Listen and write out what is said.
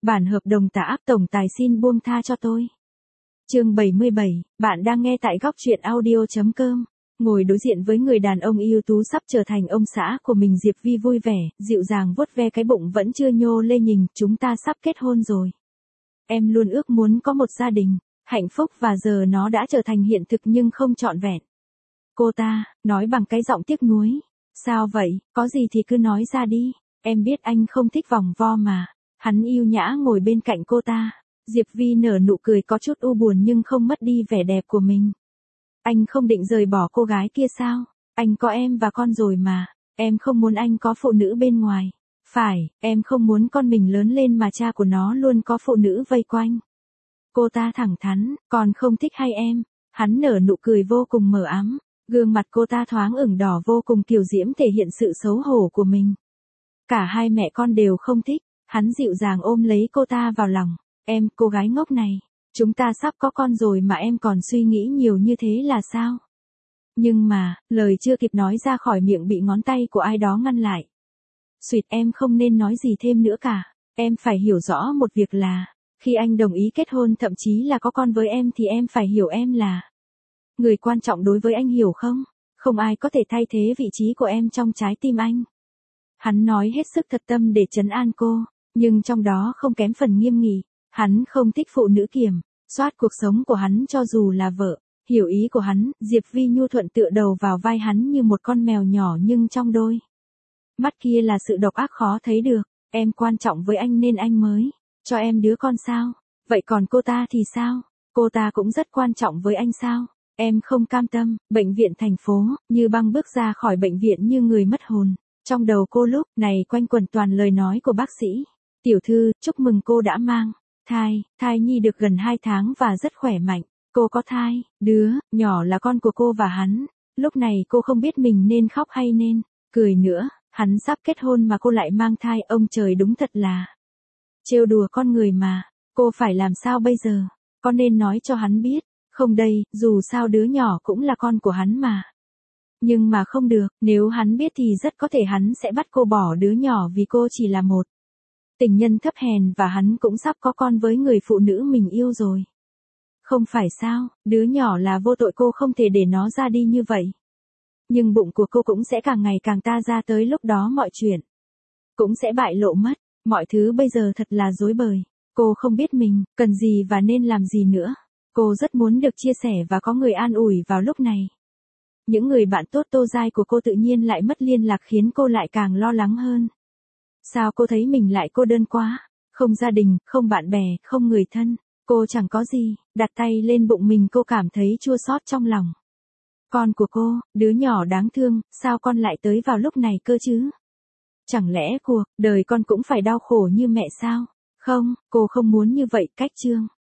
Bản hợp đồng tạ áp tổng tài xin buông tha cho tôi. Chương 77, bạn đang nghe tại góc truyện audio.com. Ngồi đối diện với người đàn ông ưu tú sắp trở thành ông xã của mình, Diệp Vi vui vẻ, dịu dàng vuốt ve cái bụng vẫn chưa nhô lên, nhìn, chúng ta sắp kết hôn rồi. Em luôn ước muốn có một gia đình, hạnh phúc và giờ nó đã trở thành hiện thực nhưng không trọn vẹn. Cô ta, nói bằng cái giọng tiếc nuối. Sao vậy, có gì thì cứ nói ra đi, em biết anh không thích vòng vo mà. Hắn yêu nhã ngồi bên cạnh cô ta. Diệp Vi nở nụ cười có chút u buồn nhưng không mất đi vẻ đẹp của mình. Anh không định rời bỏ cô gái kia sao? Anh có em và con rồi mà. Em không muốn anh có phụ nữ bên ngoài. Phải, em không muốn con mình lớn lên mà cha của nó luôn có phụ nữ vây quanh. Cô ta thẳng thắn, còn không thích hay em? Hắn nở nụ cười vô cùng mờ ám. Gương mặt cô ta thoáng ửng đỏ vô cùng kiều diễm, thể hiện sự xấu hổ của mình. Cả hai mẹ con đều không thích. Hắn dịu dàng ôm lấy cô ta vào lòng. Em, cô gái ngốc này, chúng ta sắp có con rồi mà em còn suy nghĩ nhiều như thế là sao? Nhưng mà, lời chưa kịp nói ra khỏi miệng bị ngón tay của ai đó ngăn lại. Xuyệt, em không nên nói gì thêm nữa cả. Em phải hiểu rõ một việc là, khi anh đồng ý kết hôn thậm chí là có con với em thì em phải hiểu em là người quan trọng đối với anh, hiểu không? Không ai có thể thay thế vị trí của em trong trái tim anh. Hắn nói hết sức thật tâm để trấn an cô, nhưng trong đó không kém phần nghiêm nghị. Hắn không thích phụ nữ kiểm soát cuộc sống của hắn cho dù là vợ. Hiểu ý của hắn, Diệp Vi nhu thuận tựa đầu vào vai hắn như một con mèo nhỏ, nhưng trong đôi mắt kia là sự độc ác khó thấy được. Em quan trọng với anh nên anh mới cho em đứa con sao? Vậy còn cô ta thì sao? Cô ta cũng rất quan trọng với anh sao? Em không cam tâm. Bệnh viện thành phố, Như Băng bước ra khỏi bệnh viện như người mất hồn. Trong đầu cô lúc này quanh quẩn toàn lời nói của bác sĩ. Tiểu thư, chúc mừng cô đã mang thai nhi được gần 2 tháng và rất khỏe mạnh. Cô có thai, đứa nhỏ là con của cô và hắn. Lúc này cô không biết mình nên khóc hay nên cười nữa. Hắn sắp kết hôn mà cô lại mang thai, ông trời đúng thật là trêu đùa con người mà. Cô phải làm sao bây giờ? Có nên nói cho hắn biết? Không đây, dù sao đứa nhỏ cũng là con của hắn mà. Nhưng mà không được, nếu hắn biết thì rất có thể hắn sẽ bắt cô bỏ đứa nhỏ vì cô chỉ là một tình nhân thấp hèn và hắn cũng sắp có con với người phụ nữ mình yêu rồi. Không phải sao, đứa nhỏ là vô tội, cô không thể để nó ra đi như vậy. Nhưng bụng của cô cũng sẽ càng ngày càng ta ra, tới lúc đó mọi chuyện cũng sẽ bại lộ mất. Mọi thứ bây giờ thật là rối bời. Cô không biết mình cần gì và nên làm gì nữa. Cô rất muốn được chia sẻ và có người an ủi vào lúc này. Những người bạn tốt Tô Giai của cô tự nhiên lại mất liên lạc khiến cô lại càng lo lắng hơn. Sao cô thấy mình lại cô đơn quá? Không gia đình, không bạn bè, không người thân. Cô chẳng có gì. Đặt tay lên bụng mình, cô cảm thấy chua xót trong lòng. Con của cô, đứa nhỏ đáng thương, sao con lại tới vào lúc này cơ chứ? Chẳng lẽ cuộc đời con cũng phải đau khổ như mẹ sao? Không, cô không muốn như vậy. Cách chương